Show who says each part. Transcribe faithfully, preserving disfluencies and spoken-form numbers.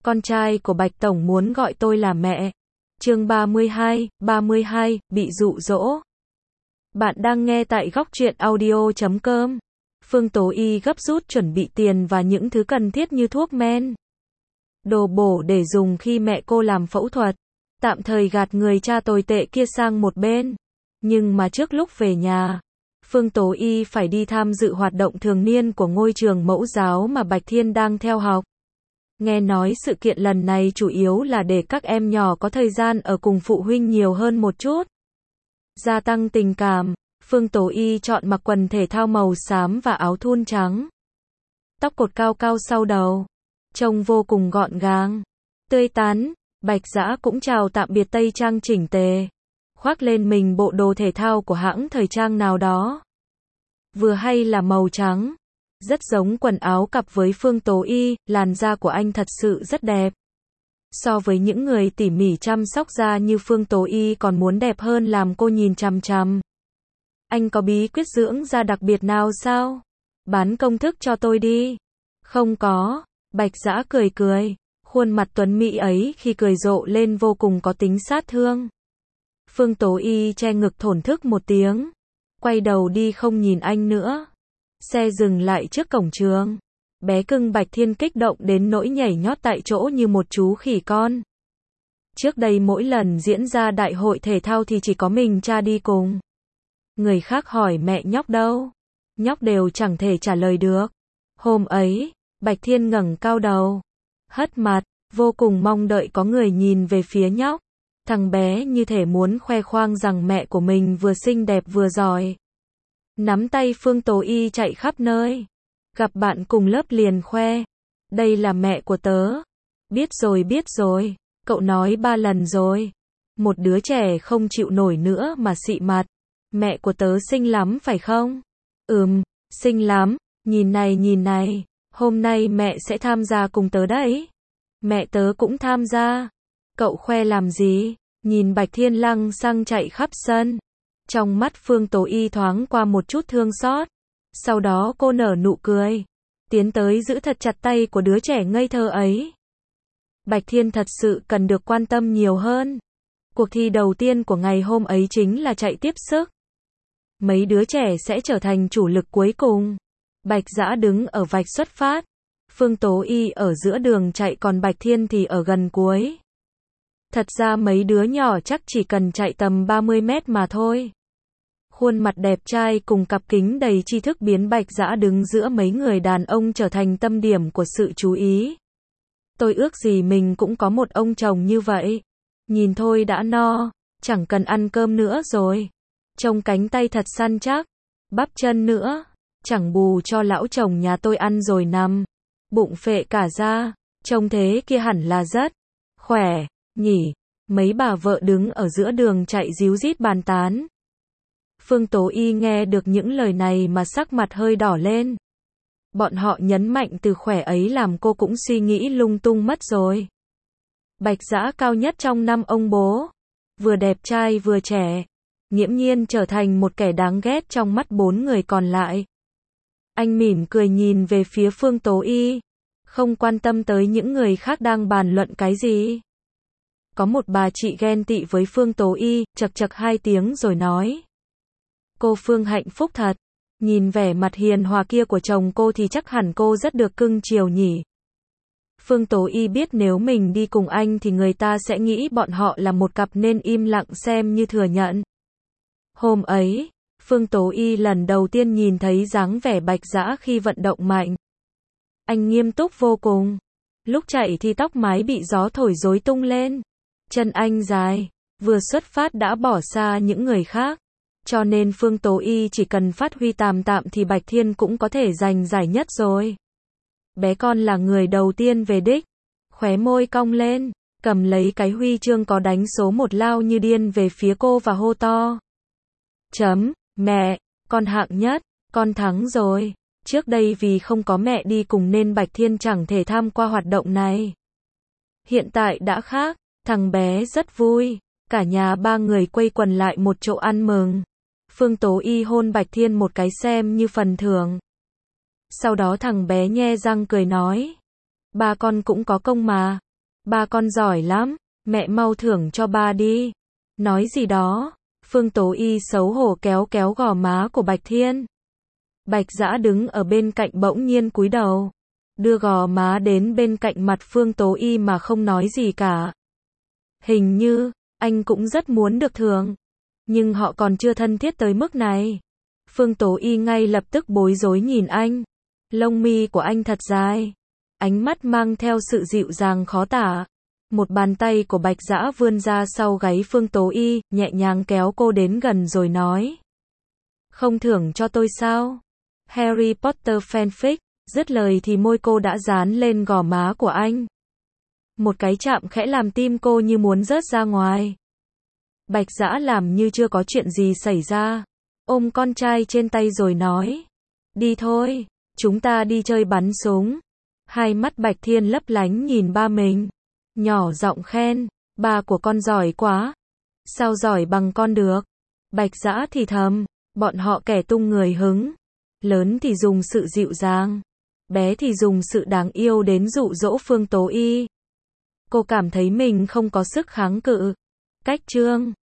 Speaker 1: con trai của Bạch Tổng muốn gọi tôi là mẹ. Chương ba mươi hai, ba mươi hai, bị dụ dỗ. Bạn đang nghe tại góc truyện audio chấm com. Phương Tố Y gấp rút chuẩn bị tiền và những thứ cần thiết như thuốc men, đồ bổ để dùng khi mẹ cô làm phẫu thuật. Tạm thời gạt người cha tồi tệ kia sang một bên. Nhưng mà trước lúc về nhà, Phương Tố Y phải đi tham dự hoạt động thường niên của ngôi trường mẫu giáo mà Bạch Thiên đang theo học. Nghe nói sự kiện lần này chủ yếu là để các em nhỏ có thời gian ở cùng phụ huynh nhiều hơn một chút. Gia tăng tình cảm, Phương Tố Y chọn mặc quần thể thao màu xám và áo thun trắng. Tóc cột cao cao sau đầu, trông vô cùng gọn gàng, tươi tắn. Bạch Dã cũng chào tạm biệt tây trang chỉnh tề, khoác lên mình bộ đồ thể thao của hãng thời trang nào đó. Vừa hay là màu trắng, rất giống quần áo cặp với Phương Tố Y, làn da của anh thật sự rất đẹp. So với những người tỉ mỉ chăm sóc da như Phương Tố Y còn muốn đẹp hơn làm cô nhìn chằm chằm. Anh có bí quyết dưỡng da đặc biệt nào sao? Bán công thức cho tôi đi. Không có, Bạch Dã cười cười. Khuôn mặt tuấn mỹ ấy khi cười rộ lên vô cùng có tính sát thương. Phương Tố Y che ngực thổn thức một tiếng, quay đầu đi không nhìn anh nữa. Xe dừng lại trước cổng trường. Bé cưng Bạch Thiên kích động đến nỗi nhảy nhót tại chỗ như một chú khỉ con. Trước đây mỗi lần diễn ra đại hội thể thao thì chỉ có mình cha đi cùng. Người khác hỏi mẹ nhóc đâu, nhóc đều chẳng thể trả lời được. Hôm ấy, Bạch Thiên ngẩng cao đầu, hất mặt, vô cùng mong đợi có người nhìn về phía nhóc. Thằng bé như thể muốn khoe khoang rằng mẹ của mình vừa xinh đẹp vừa giỏi. Nắm tay Phương Tố Y chạy khắp nơi. Gặp bạn cùng lớp liền khoe. Đây là mẹ của tớ. Biết rồi biết rồi. Cậu nói ba lần rồi. Một đứa trẻ không chịu nổi nữa mà xị mặt. Mẹ của tớ xinh lắm phải không? Ừm, xinh lắm. Nhìn này nhìn này. Hôm nay mẹ sẽ tham gia cùng tớ đấy. Mẹ tớ cũng tham gia. Cậu khoe làm gì? Nhìn Bạch Thiên lăng xăng chạy khắp sân. Trong mắt Phương Tố Y thoáng qua một chút thương xót. Sau đó cô nở nụ cười, tiến tới giữ thật chặt tay của đứa trẻ ngây thơ ấy. Bạch Thiên thật sự cần được quan tâm nhiều hơn. Cuộc thi đầu tiên của ngày hôm ấy chính là chạy tiếp sức. Mấy đứa trẻ sẽ trở thành chủ lực cuối cùng. Bạch Dã đứng ở vạch xuất phát. Phương Tố Y ở giữa đường chạy còn Bạch Thiên thì ở gần cuối. Thật ra mấy đứa nhỏ chắc chỉ cần chạy tầm ba mươi mét mà thôi. Khuôn mặt đẹp trai cùng cặp kính đầy tri thức biến Bạch Dã đứng giữa mấy người đàn ông trở thành tâm điểm của sự chú ý. Tôi ước gì mình cũng có một ông chồng như vậy. Nhìn thôi đã no, chẳng cần ăn cơm nữa rồi. Trông cánh tay thật săn chắc, bắp chân nữa, chẳng bù cho lão chồng nhà tôi ăn rồi nằm. Bụng phệ cả ra, trông thế kia hẳn là rất khỏe, nhỉ. Mấy bà vợ đứng ở giữa đường chạy díu dít bàn tán. Phương Tố Y nghe được những lời này mà sắc mặt hơi đỏ lên. Bọn họ nhấn mạnh từ khỏe ấy làm cô cũng suy nghĩ lung tung mất rồi. Bạch Dã cao nhất trong năm ông bố, vừa đẹp trai vừa trẻ, nghiễm nhiên trở thành một kẻ đáng ghét trong mắt bốn người còn lại. Anh mỉm cười nhìn về phía Phương Tố Y, không quan tâm tới những người khác đang bàn luận cái gì. Có một bà chị ghen tị với Phương Tố Y, chật chật hai tiếng rồi nói. Cô Phương hạnh phúc thật. Nhìn vẻ mặt hiền hòa kia của chồng cô thì chắc hẳn cô rất được cưng chiều nhỉ. Phương Tố Y biết nếu mình đi cùng anh thì người ta sẽ nghĩ bọn họ là một cặp nên im lặng xem như thừa nhận. Hôm ấy, Phương Tố Y lần đầu tiên nhìn thấy dáng vẻ Bạch Dã khi vận động mạnh. Anh nghiêm túc vô cùng. Lúc chạy thì tóc mái bị gió thổi rối tung lên. Chân anh dài, vừa xuất phát đã bỏ xa những người khác. Cho nên Phương Tố Y chỉ cần phát huy tạm tạm thì Bạch Thiên cũng có thể giành giải nhất rồi. Bé con là người đầu tiên về đích. Khóe môi cong lên, cầm lấy cái huy chương có đánh số một lao như điên về phía cô và hô to. Chấm, mẹ, con hạng nhất, con thắng rồi. Trước đây vì không có mẹ đi cùng nên Bạch Thiên chẳng thể tham qua hoạt động này. Hiện tại đã khác, thằng bé rất vui. Cả nhà ba người quây quần lại một chỗ ăn mừng. Phương Tố Y hôn Bạch Thiên một cái xem như phần thưởng. Sau đó thằng bé nhe răng cười nói. Ba con cũng có công mà. Ba con giỏi lắm, mẹ mau thưởng cho ba đi. Nói gì đó, Phương Tố Y xấu hổ kéo kéo gò má của Bạch Thiên. Bạch Dã đứng ở bên cạnh bỗng nhiên cúi đầu, đưa gò má đến bên cạnh mặt Phương Tố Y mà không nói gì cả. Hình như, anh cũng rất muốn được thưởng, nhưng họ còn chưa thân thiết tới mức này. Phương Tố Y ngay lập tức bối rối nhìn anh. Lông mi của anh thật dài, ánh mắt mang theo sự dịu dàng khó tả. Một bàn tay của Bạch Dã vươn ra sau gáy Phương Tố Y, nhẹ nhàng kéo cô đến gần rồi nói. Không thưởng cho tôi sao? Harry Potter fanfic. Dứt lời thì môi cô đã dán lên gò má của anh. Một cái chạm khẽ làm tim cô như muốn rớt ra ngoài. Bạch Dã làm như chưa có chuyện gì xảy ra, ôm con trai trên tay rồi nói. Đi thôi, chúng ta đi chơi bắn súng. Hai mắt Bạch Thiên lấp lánh nhìn ba mình, nhỏ giọng khen, ba của con giỏi quá. Sao giỏi bằng con được? Bạch Dã thì thầm, bọn họ kẻ tung người hứng. Lớn thì dùng sự dịu dàng, bé thì dùng sự đáng yêu đến dụ dỗ Phương Tố Y. Cô cảm thấy mình không có sức kháng cự. Cách chương